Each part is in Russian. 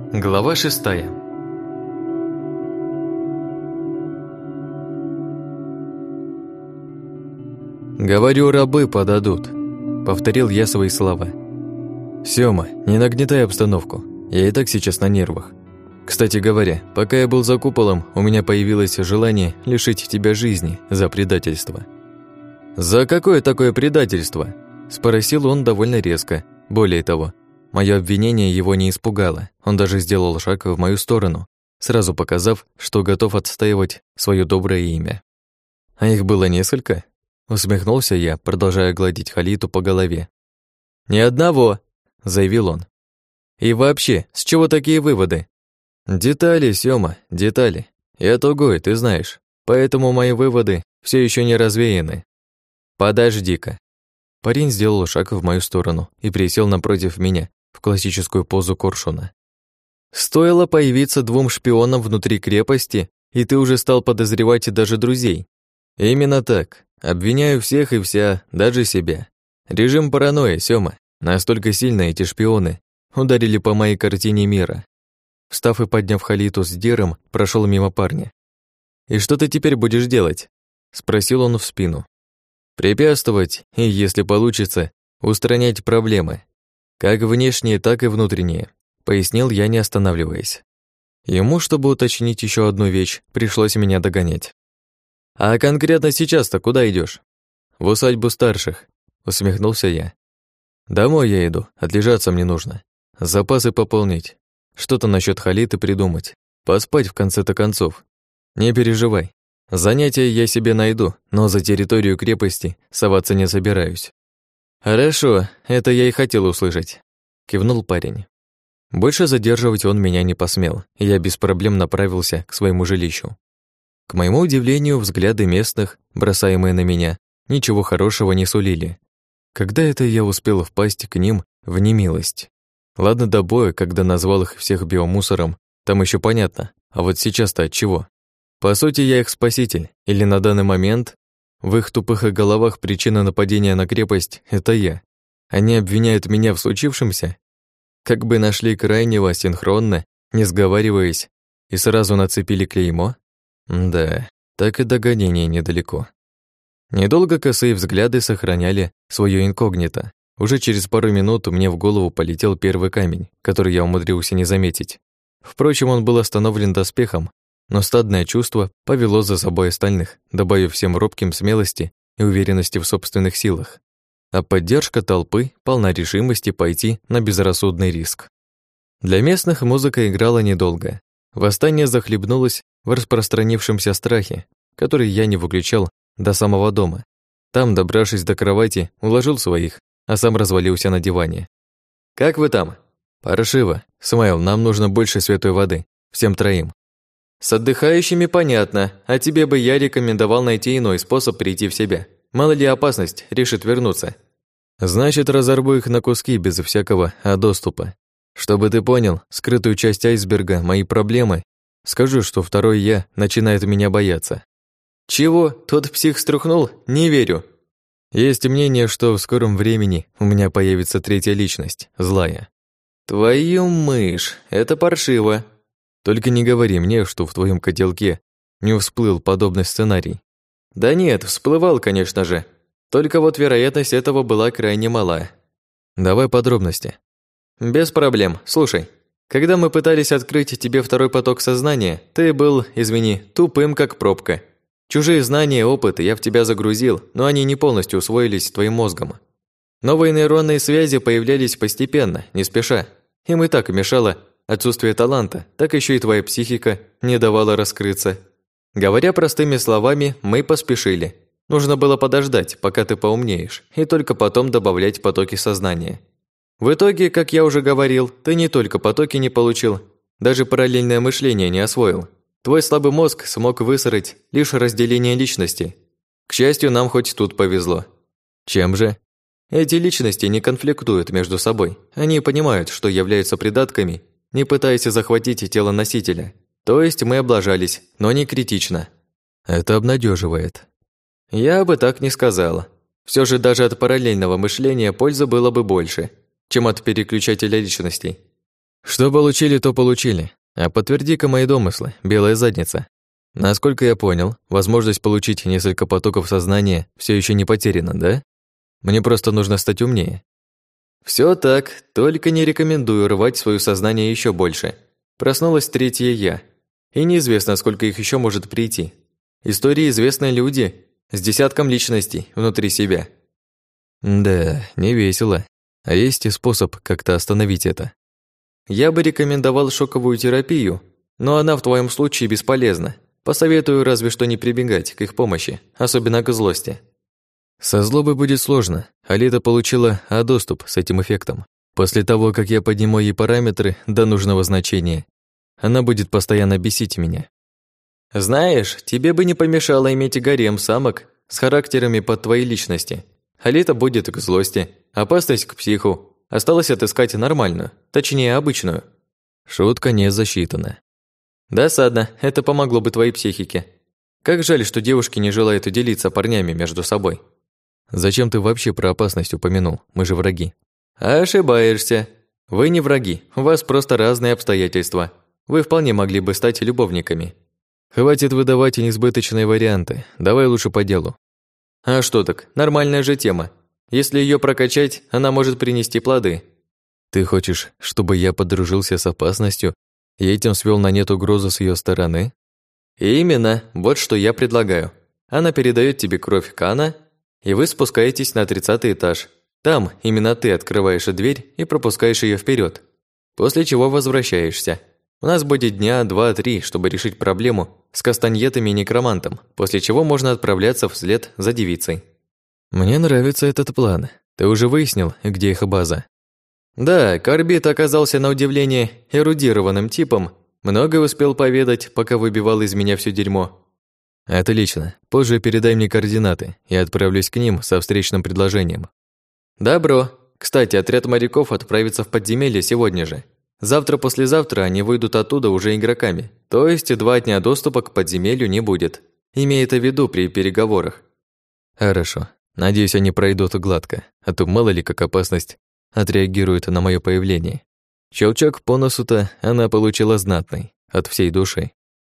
Глава 6. «Говорю, рабы подадут», — повторил я свои слова. «Сёма, не нагнетай обстановку, я и так сейчас на нервах. Кстати говоря, пока я был за куполом, у меня появилось желание лишить тебя жизни за предательство». «За какое такое предательство?» — спросил он довольно резко. Более того, моё обвинение его не испугало. Он даже сделал шаг в мою сторону, сразу показав, что готов отстаивать своё доброе имя. «А их было несколько?» — усмехнулся я, продолжая гладить Халиту по голове. «Ни одного», — заявил он. «И вообще, с чего такие выводы?» «Детали, Сёма, детали. Я тугой, ты знаешь, поэтому мои выводы всё ещё не развеяны». «Подожди-ка». Парень сделал шаг в мою сторону и присел напротив меня в классическую позу коршуна. «Стоило появиться двум шпионам внутри крепости, и ты уже стал подозревать даже друзей». «Именно так. Обвиняю всех и вся, даже себя. Режим паранойи, Сёма. Настолько сильно эти шпионы ударили по моей картине мира». Встав и подняв Халиту с Диром, прошёл мимо парня. «И что ты теперь будешь делать?» — спросил он в спину. «Препятствовать и, если получится, устранять проблемы. Как внешние, так и внутренние», — пояснил я, не останавливаясь. Ему, чтобы уточнить ещё одну вещь, пришлось меня догонять. «А конкретно сейчас-то куда идёшь?» «В усадьбу старших», — усмехнулся я. «Домой я иду, отлежаться мне нужно. Запасы пополнить. Что-то насчёт Халиты придумать. Поспать в конце-то концов. Не переживай. Занятия я себе найду, но за территорию крепости соваться не собираюсь». «Хорошо, это я и хотел услышать», — кивнул парень. Больше задерживать он меня не посмел, и я без проблем направился к своему жилищу. К моему удивлению, взгляды местных, бросаемые на меня, ничего хорошего не сулили. Когда это я успел впасть к ним в немилость? Ладно, до боя, когда назвал их всех биомусором, там ещё понятно, а вот сейчас-то отчего? По сути, я их спаситель, или на данный момент в их тупых головах причина нападения на крепость — это я. Они обвиняют меня в случившемся? Как бы нашли крайнего синхронно, не сговариваясь, и сразу нацепили клеймо? Да, так и до гонения недалеко. Недолго косые взгляды сохраняли своё инкогнито. Уже через пару минут мне в голову полетел первый камень, который я умудрился не заметить. Впрочем, он был остановлен доспехом, но стадное чувство повело за собой остальных, добавив всем робким смелости и уверенности в собственных силах. А поддержка толпы полна решимости пойти на безрассудный риск. Для местных музыка играла недолго. Восстание захлебнулось в распространившемся страхе, который я не выключал до самого дома. Там, добравшись до кровати, уложил своих, а сам развалился на диване. «Как вы там?» «Паршиво. Смайл, нам нужно больше святой воды. Всем троим». «С отдыхающими понятно, а тебе бы я рекомендовал найти иной способ прийти в себя. Мало ли опасность решит вернуться». «Значит, разорву их на куски без всякого доступа. Чтобы ты понял, скрытую часть айсберга, мои проблемы, скажу, что второй я начинает меня бояться». «Чего? Тот псих струхнул? Не верю». «Есть мнение, что в скором времени у меня появится третья личность, злая». «Твою мышь, это паршиво». «Только не говори мне, что в твоем котелке не всплыл подобный сценарий». «Да нет, всплывал, конечно же. Только вот вероятность этого была крайне мала». «Давай подробности». «Без проблем. Слушай, когда мы пытались открыть тебе второй поток сознания, ты был, извини, тупым как пробка. Чужие знания, опыт я в тебя загрузил, но они не полностью усвоились твоим мозгом. Новые нейронные связи появлялись постепенно, не спеша. Им и так мешало отсутствие таланта, так еще и твоя психика не давала раскрыться. Говоря простыми словами, мы поспешили. Нужно было подождать, пока ты поумнеешь, и только потом добавлять потоки сознания. В итоге, как я уже говорил, ты не только потоки не получил, даже параллельное мышление не освоил. Твой слабый мозг смог высрать лишь разделение личности. К счастью, нам хоть тут повезло». «Чем же?» «Эти личности не конфликтуют между собой. Они понимают, что являются придатками, не пытаясь захватить тело носителя. То есть мы облажались, но не критично». «Это обнадеживает». «Я бы так не сказала. Все же даже от параллельного мышления пользы было бы больше, чем от переключателя личностей. Что получили, то получили. А подтверди-ка мои домыслы, белая задница. Насколько я понял, возможность получить несколько потоков сознания все еще не потеряна, да? Мне просто нужно стать умнее. Все так, только не рекомендую рвать свое сознание еще больше. Проснулось третье «я». И неизвестно, сколько их еще может прийти. Истории известны люди с десятком личностей внутри себя. Да, не весело. А есть и способ как-то остановить это. Я бы рекомендовал шоковую терапию, но она в твоем случае бесполезна. Посоветую разве что не прибегать к их помощи, особенно к злости. Со злобой будет сложно. Алита получила доступ с этим эффектом. После того, как я подниму ей параметры до нужного значения, она будет постоянно бесить меня. Знаешь, тебе бы не помешало иметь гарем самок с характерами под твоей личности. Алита будет к злости, опасность к психу. Осталось отыскать нормальную, точнее обычную. Шутка не засчитана. Досадно, это помогло бы твоей психике. Как жаль, что девушки не желают делиться парнями между собой. Зачем ты вообще про опасность упомянул? Мы же враги. Ошибаешься. Вы не враги, у вас просто разные обстоятельства. Вы вполне могли бы стать любовниками. Хватит выдавать несбыточные варианты. Давай лучше по делу. А что так, нормальная же тема. Если ее прокачать, она может принести плоды. Ты хочешь, чтобы я подружился с опасностью и этим свел на нет угрозу с ее стороны? Именно, вот что я предлагаю. Она передает тебе кровь Кана, и вы спускаетесь на 30-й этаж. Там именно ты открываешь дверь и пропускаешь ее вперед, после чего возвращаешься. У нас будет дня 2-3, чтобы решить проблему с кастаньетами и некромантом, после чего можно отправляться вслед за девицей. Мне нравится этот план. Ты уже выяснил, где их база? Да, Корбит оказался на удивление эрудированным типом, многое успел поведать, пока выбивал из меня все дерьмо. Отлично. Позже передай мне координаты, я отправлюсь к ним со встречным предложением. Добро. Кстати, отряд моряков отправится в подземелье сегодня же. Завтра-послезавтра они выйдут оттуда уже игроками, то есть 2 дня доступа к подземелью не будет. Имей это в виду при переговорах. Хорошо. Надеюсь, они пройдут гладко, а то мало ли как опасность отреагирует на мое появление. Щелчок по носу-то она получила знатный, от всей души.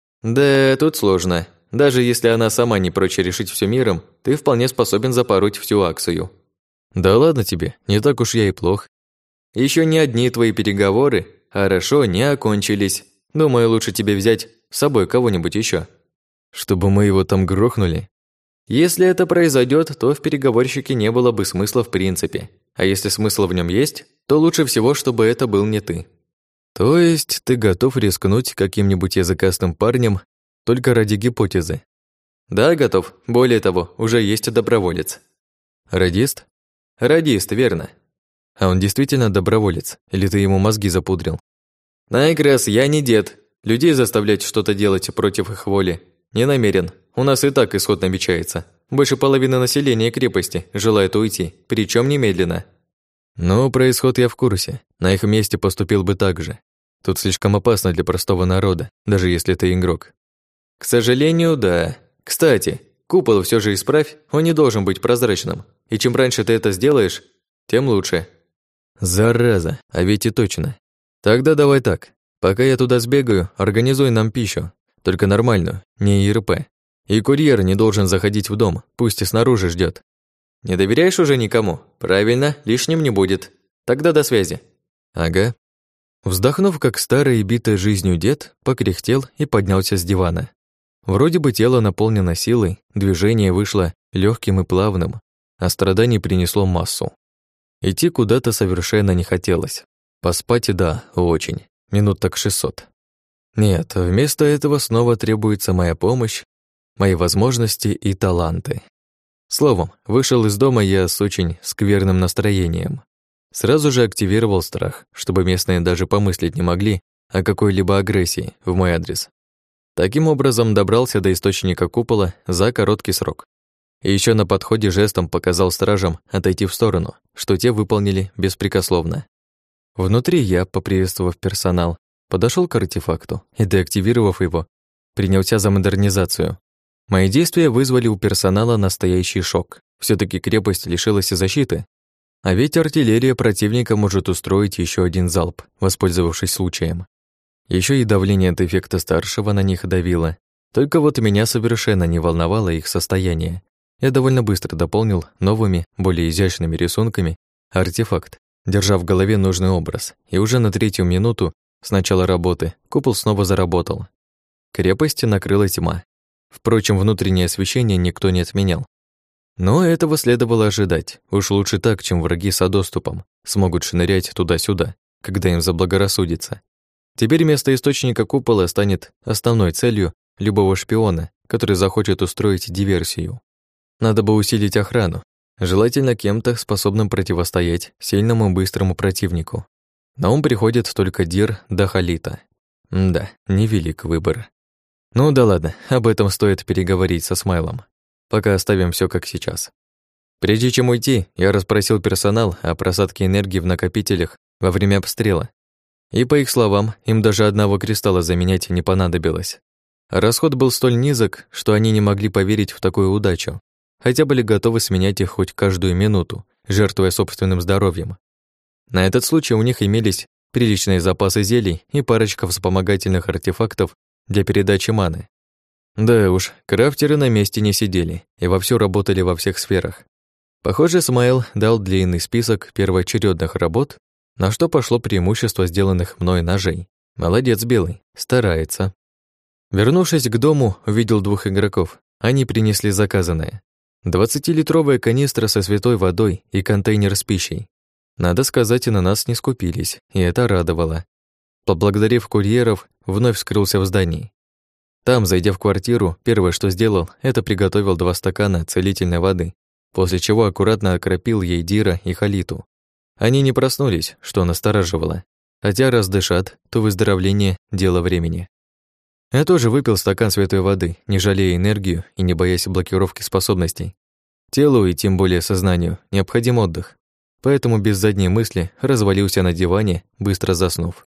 Да, тут сложно. Даже если она сама не прочь решить все миром, ты вполне способен запороть всю Аксию. Да ладно тебе, не так уж я и плох. Еще не одни твои переговоры хорошо не окончились. Думаю, лучше тебе взять с собой кого-нибудь еще. Чтобы мы его там грохнули? Если это произойдет, то в переговорщике не было бы смысла в принципе. А если смысл в нем есть, то лучше всего, чтобы это был не ты. То есть ты готов рискнуть каким-нибудь языкастым парнем только ради гипотезы? Да, готов. Более того, уже есть доброволец. Радист? Радист, верно. А он действительно доброволец? Или ты ему мозги запудрил? Найгресс, я не дед. Людей заставлять что-то делать против их воли не намерен. У нас и так исход намечается. Больше половины населения крепости желает уйти, причем немедленно. Ну, про исход я в курсе. На их месте поступил бы так же. Тут слишком опасно для простого народа, даже если ты игрок. К сожалению, да. Кстати, купол все же исправь, он не должен быть прозрачным. И чем раньше ты это сделаешь, тем лучше. Зараза, а ведь и точно. Тогда давай так. Пока я туда сбегаю, организуй нам пищу. Только нормальную, не ИРП. И курьер не должен заходить в дом, пусть и снаружи ждет. Не доверяешь уже никому? Правильно, лишним не будет. Тогда до связи. Ага. Вздохнув, как старый и битый жизнью дед, покряхтел и поднялся с дивана. Вроде бы тело наполнено силой, движение вышло легким и плавным, а страданий принесло массу. Идти куда-то совершенно не хотелось. Поспать, да, очень. Минут так 600. Нет, вместо этого снова требуется моя помощь, мои возможности и таланты. Словом, вышел из дома я с очень скверным настроением. Сразу же активировал страх, чтобы местные даже помыслить не могли о какой-либо агрессии в мой адрес. Таким образом добрался до источника купола за короткий срок. И еще на подходе жестом показал стражам отойти в сторону, что те выполнили беспрекословно. Внутри я, поприветствовав персонал, подошел к артефакту и, деактивировав его, принялся за модернизацию. Мои действия вызвали у персонала настоящий шок. Все таки крепость лишилась защиты, А ведь артиллерия противника может устроить еще один залп, воспользовавшись случаем. Еще и давление от эффекта старшего на них давило. Только вот меня совершенно не волновало их состояние. Я довольно быстро дополнил новыми, более изящными рисунками артефакт, держа в голове нужный образ, и уже на 3-ю минуту с начала работы купол снова заработал. Крепость накрыла тьма. Впрочем, внутреннее освещение никто не отменял. Но этого следовало ожидать. Уж лучше так, чем враги с доступом смогут шнырять туда-сюда, когда им заблагорассудится. Теперь место источника купола станет основной целью любого шпиона, который захочет устроить диверсию. Надо бы усилить охрану, желательно кем-то, способным противостоять сильному и быстрому противнику. На ум приходит только Дир да Халита. Да, невелик выбор. Ну да ладно, об этом стоит переговорить со Смайлом. Пока оставим все как сейчас. Прежде чем уйти, я расспросил персонал о просадке энергии в накопителях во время обстрела. И, по их словам, им даже одного кристалла заменять не понадобилось. Расход был столь низок, что они не могли поверить в такую удачу, хотя были готовы сменять их хоть каждую минуту, жертвуя собственным здоровьем. На этот случай у них имелись приличные запасы зелий и парочка вспомогательных артефактов для передачи маны. Да уж, крафтеры на месте не сидели и вовсю работали во всех сферах. Похоже, Смайл дал длинный список первоочередных работ, на что пошло преимущество сделанных мной ножей. Молодец, Белый, старается. Вернувшись к дому, увидел 2 игроков. Они принесли заказанное. 20-литровая канистра со святой водой и контейнер с пищей. Надо сказать, и на нас не скупились, и это радовало. Поблагодарив курьеров, вновь скрылся в здании. Там, зайдя в квартиру, первое, что сделал, это приготовил 2 стакана целительной воды, после чего аккуратно окропил ей Дира и Халиту. Они не проснулись, что настораживало. Хотя раз дышат, то выздоровление – дело времени. Я тоже выпил стакан святой воды, не жалея энергию и не боясь блокировки способностей. Телу и тем более сознанию необходим отдых, поэтому без задней мысли развалился на диване, быстро заснув.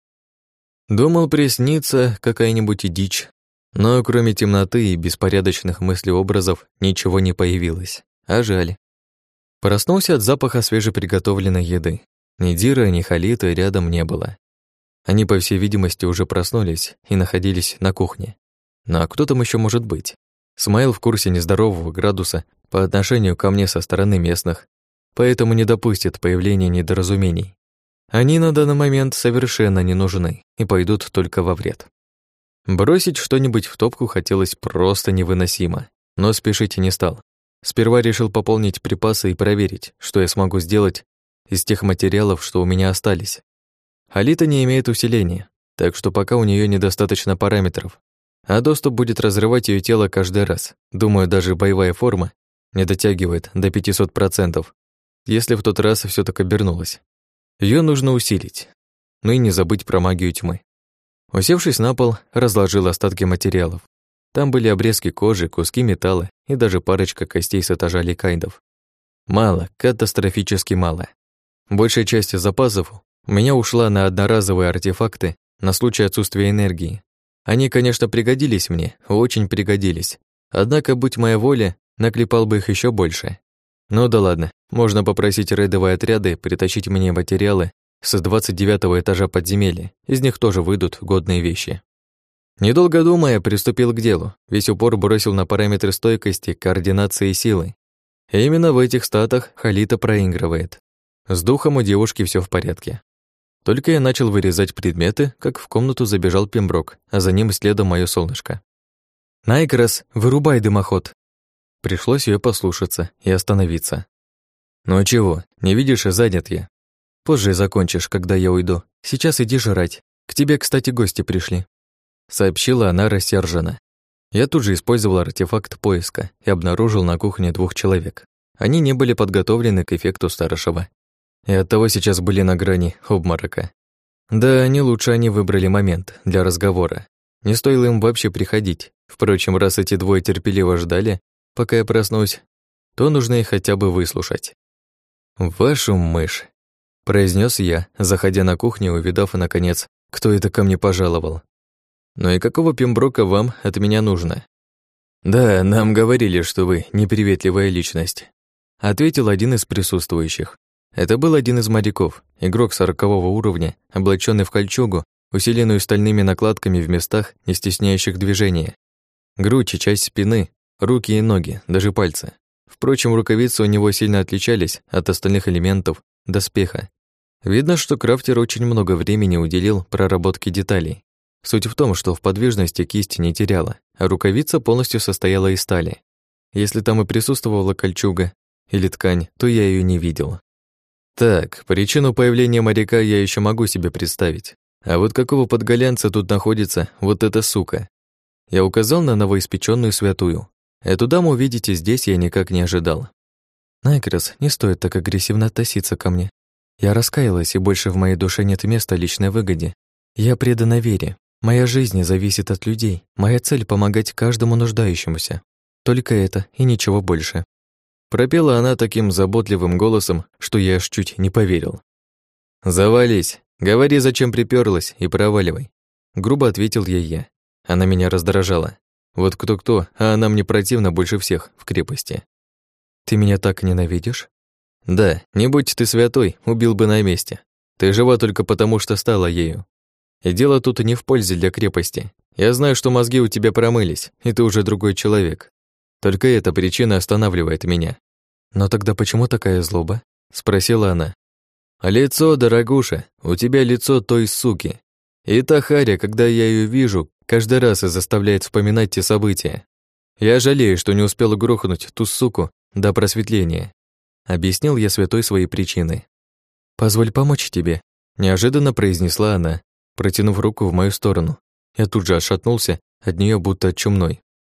Думал, приснится какая-нибудь дичь, но кроме темноты и беспорядочных мыслеобразов ничего не появилось. А жаль. Проснулся от запаха свежеприготовленной еды. Ни Дира, ни Халита рядом не было. Они, по всей видимости, уже проснулись и находились на кухне. Ну а кто там еще может быть? Смайл в курсе нездорового градуса по отношению ко мне со стороны местных, поэтому не допустит появления недоразумений. Они на данный момент совершенно не нужны и пойдут только во вред. Бросить что-нибудь в топку хотелось просто невыносимо, но спешить не стал. Сперва решил пополнить припасы и проверить, что я смогу сделать из тех материалов, что у меня остались. Халита не имеет усиления, так что пока у нее недостаточно параметров, а доступ будет разрывать ее тело каждый раз. Думаю, даже боевая форма не дотягивает до 500%, если в тот раз все так обернулось. Ее нужно усилить, ну и не забыть про магию тьмы. Усевшись на пол, разложил остатки материалов. Там были обрезки кожи, куски металла и даже парочка костей с этажа ликайдов. Мало, катастрофически мало. Большая часть запасов у меня ушла на одноразовые артефакты на случай отсутствия энергии. Они, конечно, пригодились мне, очень пригодились. Однако, будь моя воля, наклепал бы их еще больше. Ну да ладно, можно попросить рейдовые отряды притащить мне материалы с 29-го этажа подземелья, из них тоже выйдут годные вещи. Недолго думая, приступил к делу, весь упор бросил на параметры стойкости, координации и силы. И именно в этих статах Халита проигрывает. С духом у девушки все в порядке. Только я начал вырезать предметы, как в комнату забежал Пемброк, а за ним следом моё солнышко. «Найкрас, вырубай дымоход!» Пришлось ее послушаться и остановиться. «Ну чего, не видишь, занят я. Позже закончишь, когда я уйду. Сейчас иди жрать. К тебе, кстати, гости пришли», — сообщила она рассерженно. Я тут же использовал артефакт поиска и обнаружил на кухне 2 человек. Они не были подготовлены к эффекту старшего. И оттого сейчас были на грани обморока. Да, не лучше они выбрали момент для разговора. Не стоило им вообще приходить. Впрочем, раз эти 2 терпеливо ждали, пока я проснусь, то нужно их хотя бы выслушать. «Вашу мышь», — произнес я, заходя на кухню, увидав, наконец, кто это ко мне пожаловал. «Ну и какого Пемброка вам от меня нужно?» «Да, нам говорили, что вы неприветливая личность», — ответил один из присутствующих. Это был один из моряков, игрок 40-го уровня, облачённый в кольчугу, усиленную стальными накладками в местах, не стесняющих движения. Грудь и часть спины, руки и ноги, даже пальцы. Впрочем, рукавицы у него сильно отличались от остальных элементов доспеха. Видно, что крафтер очень много времени уделил проработке деталей. Суть в том, что в подвижности кисть не теряла, а рукавица полностью состояла из стали. Если там и присутствовала кольчуга или ткань, то я её не видел. Так, причину появления моряка я ещё могу себе представить. А вот какого подголянца тут находится вот эта сука? Я указал на новоиспечённую святую. Эту даму увидеть здесь я никак не ожидал. Найкрос, не стоит так агрессивно относиться ко мне. Я раскаялась, и больше в моей душе нет места личной выгоде. Я предана вере. Моя жизнь зависит от людей. Моя цель — помогать каждому нуждающемуся. Только это и ничего больше. Пропела она таким заботливым голосом, что я аж чуть не поверил. «Завались, говори, зачем припёрлась, и проваливай», — грубо ответил ей я. Она меня раздражала. Вот кто-кто, а она мне противна больше всех в крепости. «Ты меня так ненавидишь?» «Да, не будь ты святой, убил бы на месте. Ты жива только потому, что стала ею. И дело тут не в пользе для крепости. Я знаю, что мозги у тебя промылись, и ты уже другой человек. Только эта причина останавливает меня». «Но тогда почему такая злоба?» — спросила она. «Лицо, дорогуша, у тебя лицо той суки. И та Харя, когда я её вижу, каждый раз и заставляет вспоминать те события. Я жалею, что не успел грохнуть ту суку до просветления». Объяснил я святой свои причины. «Позволь помочь тебе», — неожиданно произнесла она, протянув руку в мою сторону. Я тут же отшатнулся от неё, будто от чумной.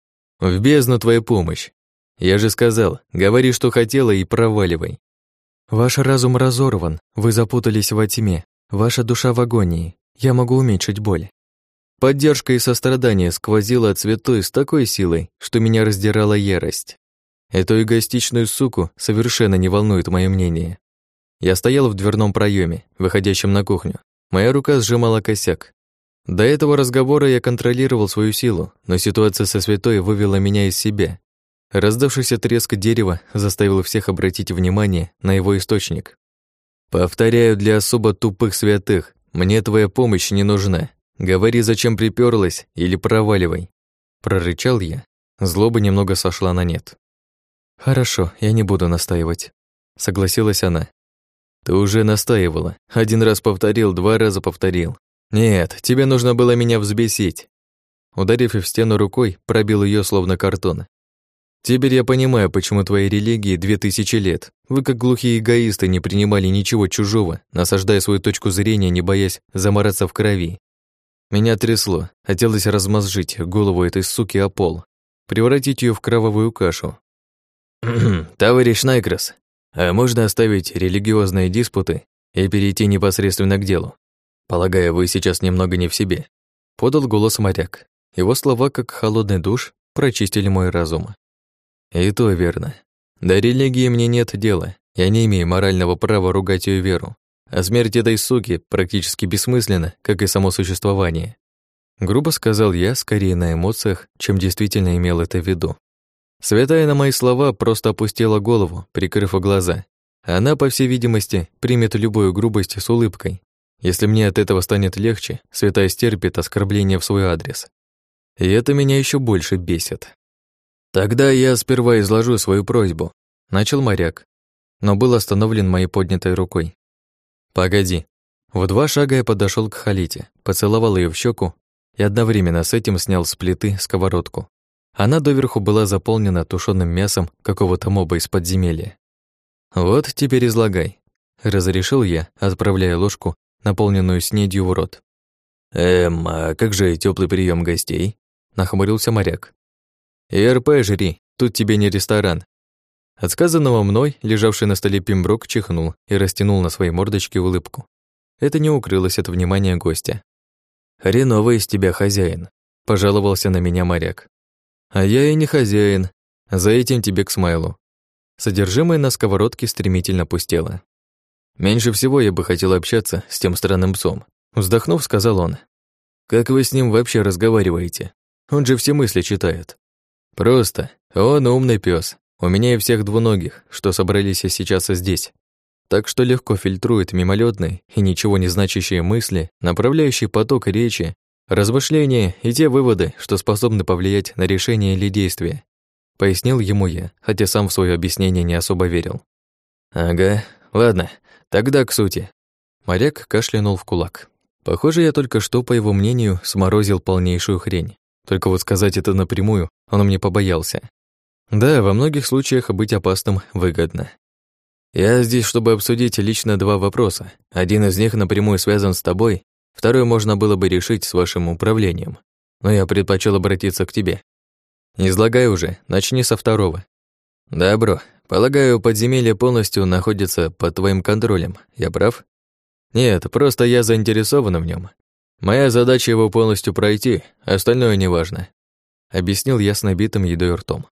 «В бездну твоя помощь. Я же сказал, говори, что хотела, и проваливай». «Ваш разум разорван, вы запутались во тьме, ваша душа в агонии, я могу уменьшить боль». Поддержка и сострадание сквозило от святой с такой силой, что меня раздирала ярость. Эту эгоистичную суку совершенно не волнует моё мнение. Я стоял в дверном проёме, выходящем на кухню. Моя рука сжимала косяк. До этого разговора я контролировал свою силу, но ситуация со святой вывела меня из себя. Раздавшийся треск дерева заставил всех обратить внимание на его источник. «Повторяю для особо тупых святых, мне твоя помощь не нужна. Говори, зачем припёрлась, или проваливай», — прорычал я. Злоба немного сошла на нет. «Хорошо, я не буду настаивать», — согласилась она. «Ты уже настаивала. 1 раз повторил, 2 раза повторил. Нет, тебе нужно было меня взбесить». Ударив в стену рукой, пробил её словно картон. «Теперь я понимаю, почему твоей религии 2000 лет. Вы, как глухие эгоисты, не принимали ничего чужого, насаждая свою точку зрения, не боясь замараться в крови. Меня трясло, хотелось размозжить голову этой суки о пол, превратить её в кровавую кашу». «Товарищ Найкрос, а можно оставить религиозные диспуты и перейти непосредственно к делу? Полагаю, вы сейчас немного не в себе», — подал голос моряк. Его слова, как холодный душ, прочистили мой разум. «И то верно. До религии мне нет дела. Я не имею морального права ругать её веру. А смерть этой суки практически бессмысленна, как и само существование». Грубо сказал я, скорее на эмоциях, чем действительно имел это в виду. Святая на мои слова просто опустила голову, прикрыв глаза. Она, по всей видимости, примет любую грубость с улыбкой. Если мне от этого станет легче, святая стерпит оскорбление в свой адрес. И это меня еще больше бесит. «Тогда я сперва изложу свою просьбу», — начал моряк, но был остановлен моей поднятой рукой. «Погоди». В 2 шага я подошел к Халите, поцеловал ее в щеку и одновременно с этим снял с плиты сковородку. Она доверху была заполнена тушеным мясом какого-то моба из подземелья. «Вот теперь излагай», — разрешил я, отправляя ложку, наполненную снедью, в рот. А как же теплый прием гостей?» — нахмурился моряк. «ИРП жри, тут тебе не ресторан». От сказанного мной, лежавший на столе пимброк, чихнул и растянул на своей мордочке улыбку. Это не укрылось от внимания гостя. «Хреновый из тебя хозяин», — пожаловался на меня моряк. «А я и не хозяин. За этим тебе к смайлу». Содержимое на сковородке стремительно пустело. «Меньше всего я бы хотел общаться с тем странным псом», — вздохнув, сказал он. «Как вы с ним вообще разговариваете? Он же все мысли читает». «Просто. Он умный пес. У меня и всех двуногих, что собрались сейчас здесь. так что легко фильтрует мимолетные и ничего не значащие мысли, направляющие поток речи, размышления и те выводы, что способны повлиять на решение или действие. Пояснил ему я, хотя сам в свое объяснение не особо верил. Ага, ладно, тогда к сути. Моряк кашлянул в кулак. Похоже, я только что, по его мнению, сморозил полнейшую хрень. Только вот сказать это напрямую он мне побоялся. Да, во многих случаях быть опасным выгодно. Я здесь, чтобы обсудить лично два вопроса. Один из них напрямую связан с тобой, второй можно было бы решить с вашим управлением. Но я предпочел обратиться к тебе. Не излагай уже, начни со второго. Добро. Полагаю, подземелье полностью находится под твоим контролем. Я прав? Нет, просто я заинтересован в нем. Моя задача его полностью пройти, остальное неважно. Объяснил я с набитым едой ртом.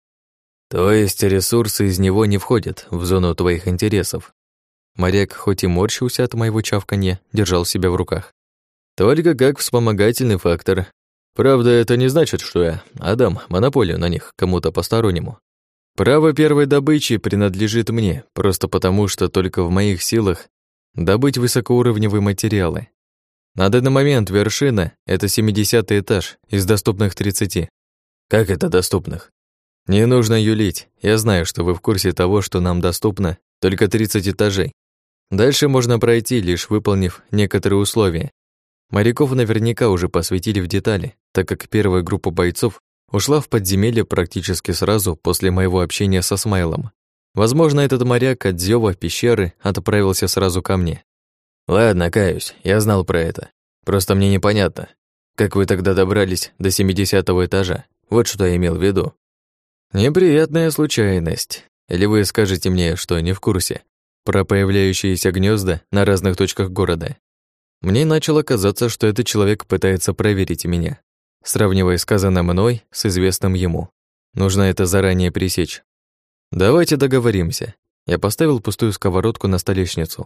То есть ресурсы из него не входят в зону твоих интересов. Моряк, хоть и морщился от моего чавканья, держал себя в руках. Только как вспомогательный фактор. Правда, это не значит, что я отдам монополию на них кому-то постороннему. Право первой добычи принадлежит мне, просто потому, что только в моих силах добыть высокоуровневые материалы. На данный момент вершина — это 70-й этаж из доступных 30. Как это доступных? Не нужно юлить. Я знаю, что вы в курсе того, что нам доступно только 30 этажей. Дальше можно пройти, лишь выполнив некоторые условия. Моряков наверняка уже посвятили в детали, так как первая группа бойцов ушла в подземелье практически сразу после моего общения со Смайлом. Возможно, этот моряк от зёва пещеры отправился сразу ко мне. Ладно, каюсь, я знал про это. Просто мне непонятно, как вы тогда добрались до 70-го этажа. Вот что я имел в виду. Неприятная случайность. Или вы скажете мне, что не в курсе про появляющиеся гнезда на разных точках города? Мне начало казаться, что этот человек пытается проверить меня, сравнивая сказанное мной с известным ему. Нужно это заранее пресечь. Давайте договоримся. Я поставил пустую сковородку на столешницу.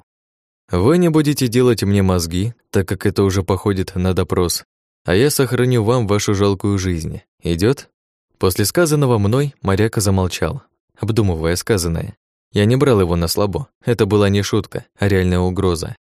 Вы не будете делать мне мозги, так как это уже походит на допрос, а я сохраню вам вашу жалкую жизнь. Идёт? После сказанного мной моряк замолчал, обдумывая сказанное. Я не брал его на слабо, это была не шутка, а реальная угроза.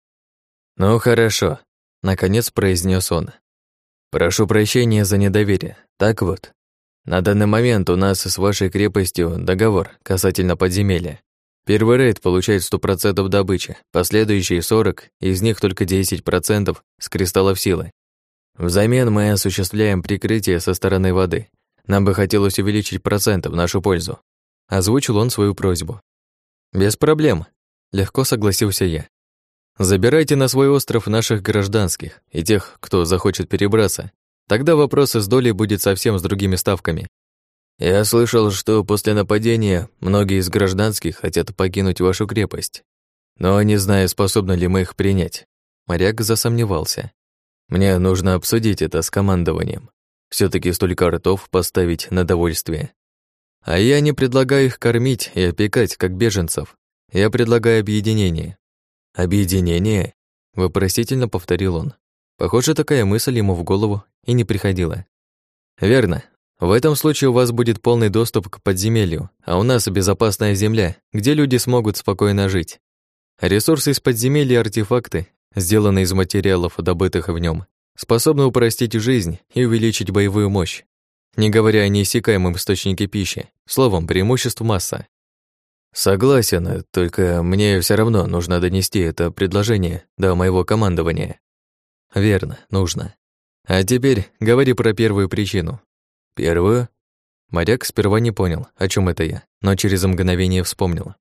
«Ну хорошо», — наконец произнес он. «Прошу прощения за недоверие. Так вот, на данный момент у нас с вашей крепостью договор касательно подземелья. Первый рейд получает 100% добычи, последующие 40%, из них только 10% с кристаллов силы. Взамен мы осуществляем прикрытие со стороны воды. Нам бы хотелось увеличить проценты в нашу пользу». Озвучил он свою просьбу. «Без проблем», — легко согласился я. «Забирайте на свой остров наших гражданских и тех, кто захочет перебраться. Тогда вопрос с долей будет совсем с другими ставками. Я слышал, что после нападения многие из гражданских хотят покинуть вашу крепость. Но не знаю, способны ли мы их принять». Моряк засомневался. «Мне нужно обсудить это с командованием. Все-таки столько ртов поставить на довольствие. А я не предлагаю их кормить и опекать, как беженцев. Я предлагаю объединение». «Объединение?» — вопросительно повторил он. Похоже, такая мысль ему в голову и не приходила. «Верно. В этом случае у вас будет полный доступ к подземелью, а у нас безопасная земля, где люди смогут спокойно жить. Ресурсы из подземелья и артефакты, сделанные из материалов, добытых в нем, способны упростить жизнь и увеличить боевую мощь, не говоря о неиссякаемом источнике пищи, словом, преимуществ масса». «Согласен, только мне все равно нужно донести это предложение до моего командования». «Верно, нужно. А теперь говори про первую причину». «Первую?» Моряк сперва не понял, о чем это я, но через мгновение вспомнил.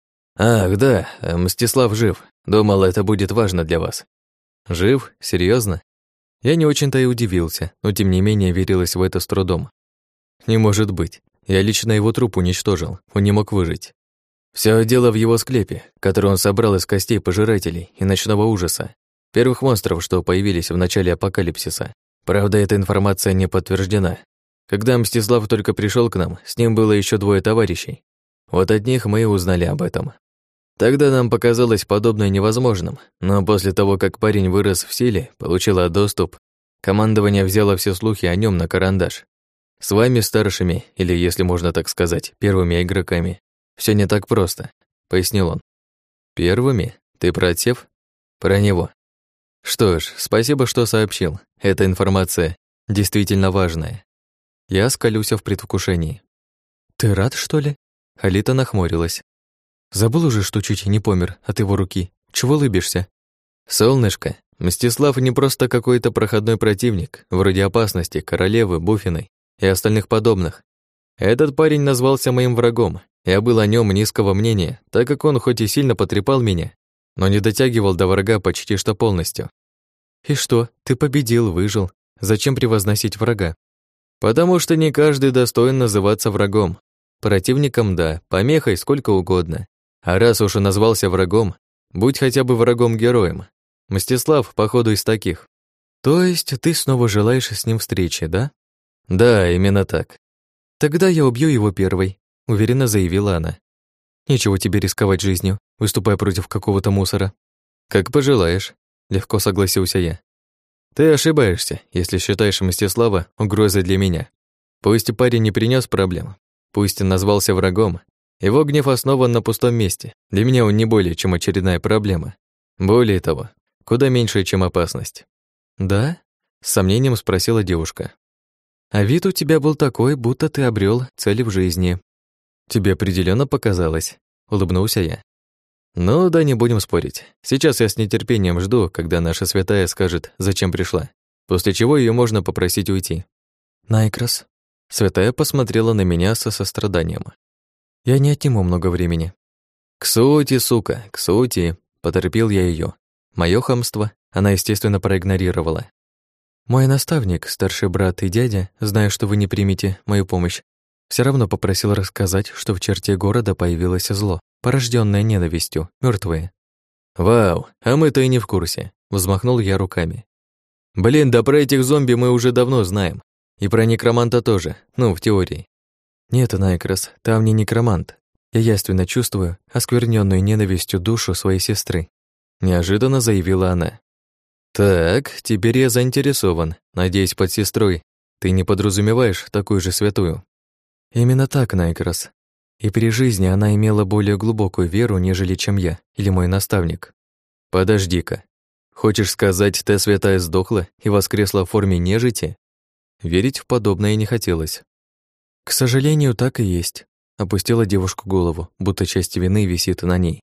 «Ах, да, Мстислав жив. Думал, это будет важно для вас». «Жив? Серьезно? Я не очень-то и удивился, но тем не менее верилось в это с трудом. Не может быть. Я лично его труп уничтожил, он не мог выжить. Все дело в его склепе, который он собрал из костей пожирателей и ночного ужаса, первых монстров, что появились в начале апокалипсиса. Правда, эта информация не подтверждена. Когда Мстислав только пришел к нам, с ним было еще 2 товарищей. Вот от них мы и узнали об этом. Тогда нам показалось подобное невозможным, но после того, как парень вырос в силе, получил доступ, командование взяло все слухи о нем на карандаш. С вами, старшими, или, если можно так сказать, первыми игроками, все не так просто, пояснил он. Первыми? Ты про отсев? Про него. Что ж, спасибо, что сообщил. Эта информация действительно важная. Я скалюся в предвкушении. Ты рад, что ли? Халита нахмурилась. Забыл уже, что чуть не помер от его руки. Чего улыбишься? Солнышко, Мстислав не просто какой-то проходной противник, вроде опасности, королевы, Буфиной и остальных подобных. Этот парень назвался моим врагом. Я был о нем низкого мнения, так как он хоть и сильно потрепал меня, но не дотягивал до врага почти что полностью. И что, ты победил, выжил. Зачем превозносить врага? Потому что не каждый достоин называться врагом. Противником, да, помехой сколько угодно. А раз уж он назвался врагом, будь хотя бы врагом-героем. Мстислав, походу, из таких. То есть ты снова желаешь с ним встречи, да? Да, именно так. Тогда я убью его первой, уверенно заявила она. Нечего тебе рисковать жизнью, выступая против какого-то мусора. Как пожелаешь, легко согласился я. Ты ошибаешься, если считаешь Мстислава угрозой для меня. Пусть парень не принес проблем, пусть он назвался врагом, его гнев основан на пустом месте. Для меня он не более чем очередная проблема. Более того, куда меньше, чем опасность. Да? С сомнением спросила девушка. А вид у тебя был такой, будто ты обрел цель в жизни. Тебе определенно показалось, улыбнулся я. Ну да, не будем спорить. Сейчас я с нетерпением жду, когда наша святая скажет, зачем пришла, после чего ее можно попросить уйти. Найкрас. Святая посмотрела на меня со состраданием. Я не отниму много времени. К сути, сука, к сути, поторопил я ее. Моё хамство она, естественно, проигнорировала. Мой наставник, старший брат и дядя, зная, что вы не примете мою помощь, все равно попросил рассказать, что в черте города появилось зло, порождённое ненавистью, мёртвые. Вау, а мы-то и не в курсе, взмахнул я руками. Блин, да про этих зомби мы уже давно знаем. И про некроманта тоже, ну, в теории. Нет, Найкрас, там не некромант. Я яственно чувствую осквернённую ненавистью душу своей сестры. Неожиданно заявила она. Так, теперь я заинтересован. Надеюсь, под сестрой ты не подразумеваешь такую же святую. Именно так, Найкрас. И при жизни она имела более глубокую веру, нежели чем я или мой наставник. Подожди-ка. Хочешь сказать, та святая сдохла и воскресла в форме нежити? Верить в подобное не хотелось. К сожалению, так и есть. Опустила девушку голову, будто часть вины висит на ней.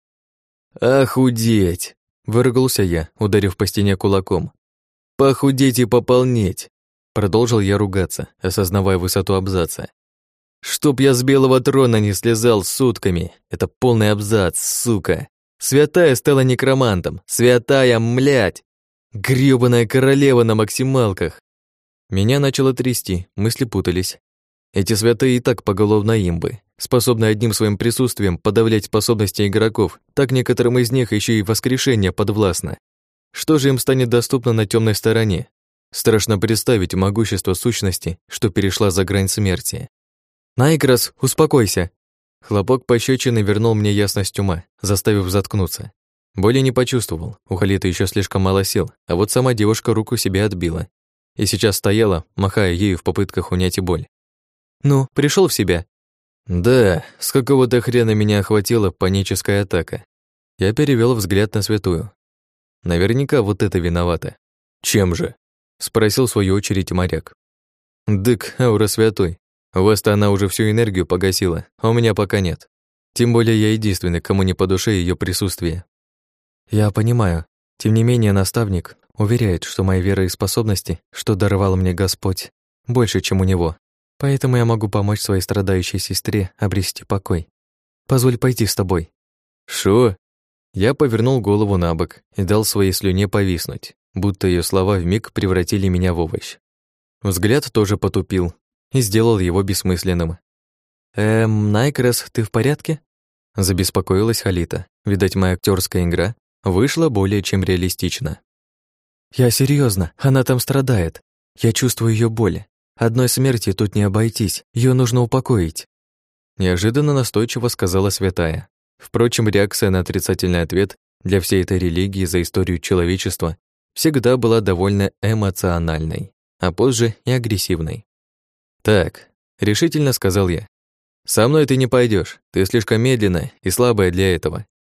Охудеть! Выругался я, ударив по стене кулаком. Похудеть и пополнеть! Продолжил я ругаться, осознавая высоту абзаца. Чтоб я с белого трона не слезал сутками. Это полный абзац, сука. Святая стала некромантом. Святая, млять! Грёбаная королева на максималках. Меня начало трясти, мысли путались. Эти святые и так поголовно имбы, способны одним своим присутствием подавлять способности игроков, так некоторым из них еще и воскрешение подвластно. Что же им станет доступно на темной стороне? Страшно представить могущество сущности, что перешла за грань смерти. «Найкрас, успокойся!» Хлопок пощечины вернул мне ясность ума, заставив заткнуться. Боли не почувствовал, у Халиты еще слишком мало сил, а вот сама девушка руку себе отбила. И сейчас стояла, махая ею в попытках унять и боль. «Ну, пришел в себя?» «Да, с какого-то хрена меня охватила паническая атака». Я перевел взгляд на святую. Наверняка вот это виновата. «Чем же?» — спросил в свою очередь моряк. «Дык, аура святой. У вас-то она уже всю энергию погасила, а у меня пока нет. Тем более я единственный, кому не по душе ее присутствие». «Я понимаю. Тем не менее, наставник уверяет, что моя вера и способности, что даровал мне Господь, больше, чем у него. Поэтому я могу помочь своей страдающей сестре обрести покой. Позволь пойти с тобой». «Шо?» Я повернул голову на бок и дал своей слюне повиснуть, будто ее слова вмиг превратили меня в овощ. Взгляд тоже потупил и сделал его бессмысленным. Найкрас, ты в порядке?» Забеспокоилась Халита. Видать, моя актерская игра вышла более чем реалистично. «Я серьезно, она там страдает. Я чувствую ее боль. Одной смерти тут не обойтись, ее нужно упокоить». Неожиданно настойчиво сказала святая. Впрочем, реакция на отрицательный ответ для всей этой религии за историю человечества всегда была довольно эмоциональной, а позже и агрессивной. «Так», — решительно сказал я, — «со мной ты не пойдешь, ты слишком медленная и слабая для этого.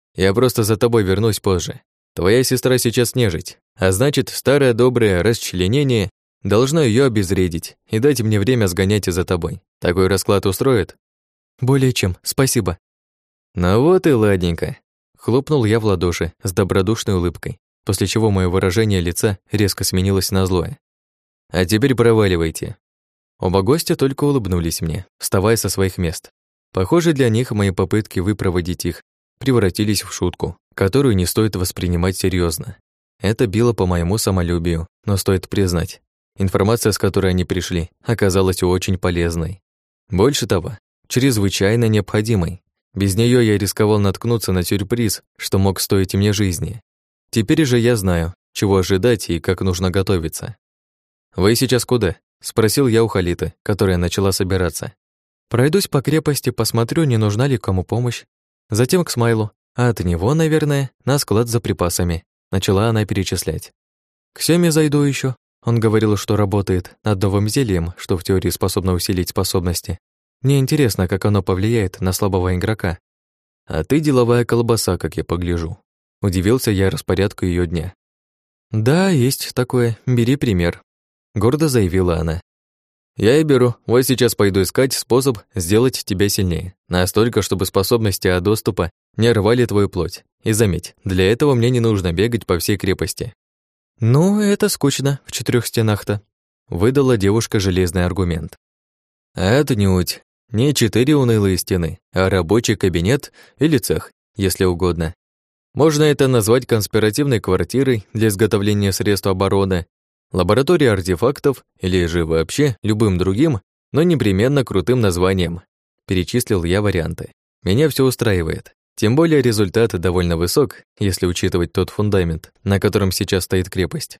Я просто за тобой вернусь позже. Твоя сестра сейчас нежить, а значит, старое доброе расчленение должно ее обезвредить и дать мне время сгонять за тобой. Такой расклад устроит? Более чем, спасибо. Ну вот и ладненько. Хлопнул я в ладоши с добродушной улыбкой, после чего мое выражение лица резко сменилось на злое. А теперь проваливайте. Оба гостя только улыбнулись мне, вставая со своих мест. Похоже, для них мои попытки выпроводить их превратились в шутку, которую не стоит воспринимать серьезно. Это било по моему самолюбию, но стоит признать, информация, с которой они пришли, оказалась очень полезной. Больше того, чрезвычайно необходимой. Без нее я рисковал наткнуться на сюрприз, что мог стоить мне жизни. Теперь же я знаю, чего ожидать и как нужно готовиться. «Вы сейчас куда?» — спросил я у Халиты, которая начала собираться. «Пройдусь по крепости, посмотрю, не нужна ли кому помощь. Затем к Смайлу, а от него, наверное, на склад за припасами», — начала она перечислять. «К Семе зайду еще. Он говорил, что работает над новым зельем, что в теории способно усилить способности. Мне интересно, как оно повлияет на слабого игрока». «А ты деловая колбаса, как я погляжу». Удивился я распорядку ее дня. «Да, есть такое. Бери пример», — гордо заявила она. «Я и беру. Вот сейчас пойду искать способ сделать тебя сильнее. Настолько, чтобы способности от доступа не рвали твою плоть. И заметь, для этого мне не нужно бегать по всей крепости». «Ну, это скучно в 4 стенах-то», — выдала девушка железный аргумент. «Отнюдь. Не 4 унылые стены, а рабочий кабинет или цех, если угодно. Можно это назвать конспиративной квартирой для изготовления средств обороны, лабораторией артефактов или же вообще любым другим, но непременно крутым названием. Перечислил я варианты. Меня все устраивает. Тем более результат довольно высок, если учитывать тот фундамент, на котором сейчас стоит крепость.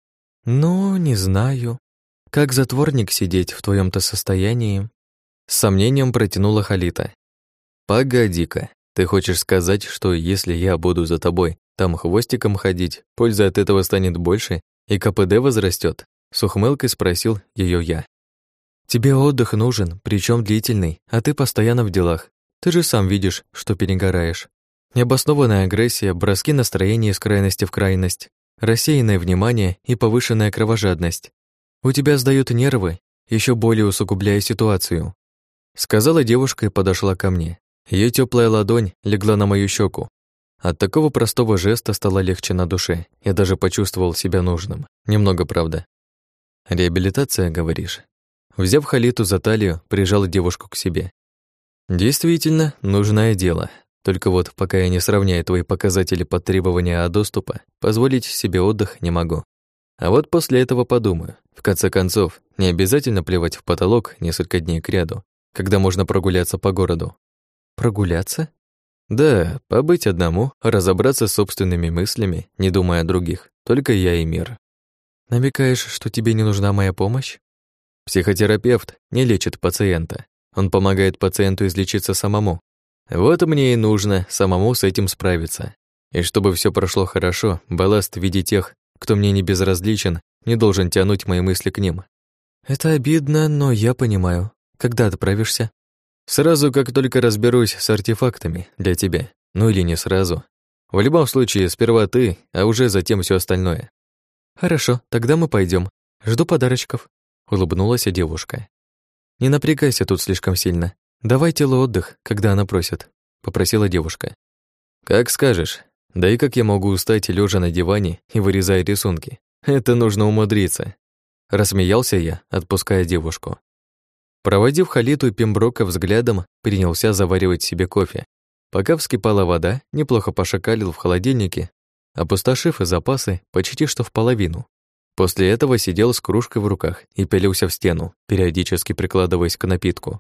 «Ну, не знаю. Как затворник сидеть в твоем-то состоянии?» С сомнением протянула Халита. «Погоди-ка, ты хочешь сказать, что если я буду за тобой там хвостиком ходить, польза от этого станет больше и КПД возрастет? С ухмылкой спросил ее я. «Тебе отдых нужен, причем длительный, а ты постоянно в делах. Ты же сам видишь, что перегораешь. Необоснованная агрессия, броски настроения из крайности в крайность, рассеянное внимание и повышенная кровожадность. У тебя сдают нервы, еще более усугубляя ситуацию», — сказала девушка и подошла ко мне. Ее теплая ладонь легла на мою щеку. От такого простого жеста стало легче на душе. Я даже почувствовал себя нужным. Немного, правда. «Реабилитация, говоришь?» Взяв Халиту за талию, прижал девушку к себе. «Действительно, нужное дело. Только вот, пока я не сравняю твои показатели под требования от доступа, позволить себе отдых не могу. А вот после этого подумаю. В конце концов, не обязательно плевать в потолок несколько дней кряду, когда можно прогуляться по городу». «Прогуляться?» «Да, побыть одному, разобраться с собственными мыслями, не думая о других, только я и мир». «Намекаешь, что тебе не нужна моя помощь?» Психотерапевт не лечит пациента. Он помогает пациенту излечиться самому. Вот мне и нужно самому с этим справиться. И чтобы все прошло хорошо, балласт в виде тех, кто мне не безразличен, не должен тянуть мои мысли к ним. «Это обидно, но я понимаю. Когда отправишься?» «Сразу, как только разберусь с артефактами для тебя. Ну или не сразу. В любом случае, сперва ты, а уже затем все остальное». «Хорошо, тогда мы пойдем. Жду подарочков», — улыбнулась девушка. «Не напрягайся тут слишком сильно. Давай телу отдых, когда она просит», — попросила девушка. «Как скажешь. Да и как я могу устать, лежа на диване и вырезая рисунки? Это нужно умудриться». Рассмеялся я, отпуская девушку. Проводив Халиту и Пемброка взглядом, принялся заваривать себе кофе. Пока вскипала вода, неплохо пошакалил в холодильнике, опустошив запасы почти что в половину. После этого сидел с кружкой в руках и пялился в стену, периодически прикладываясь к напитку.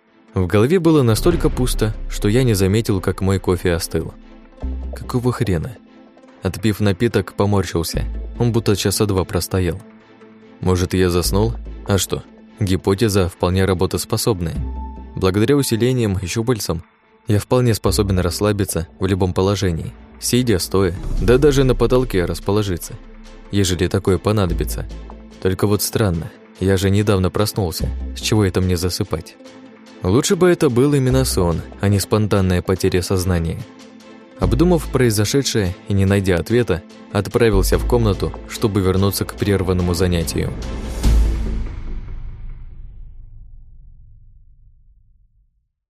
В голове было настолько пусто, что я не заметил, как мой кофе остыл. Какого хрена? Отпив напиток, поморщился. Он будто часа 2 простоял. Может, я заснул? А что? Гипотеза вполне работоспособная. Благодаря усилениям и щупальцам я вполне способен расслабиться в любом положении, сидя, стоя, да даже на потолке расположиться, ежели такое понадобится. Только вот странно, я же недавно проснулся, с чего это мне засыпать? Лучше бы это был именно сон, а не спонтанная потеря сознания. Обдумав произошедшее и не найдя ответа, отправился в комнату, чтобы вернуться к прерванному занятию.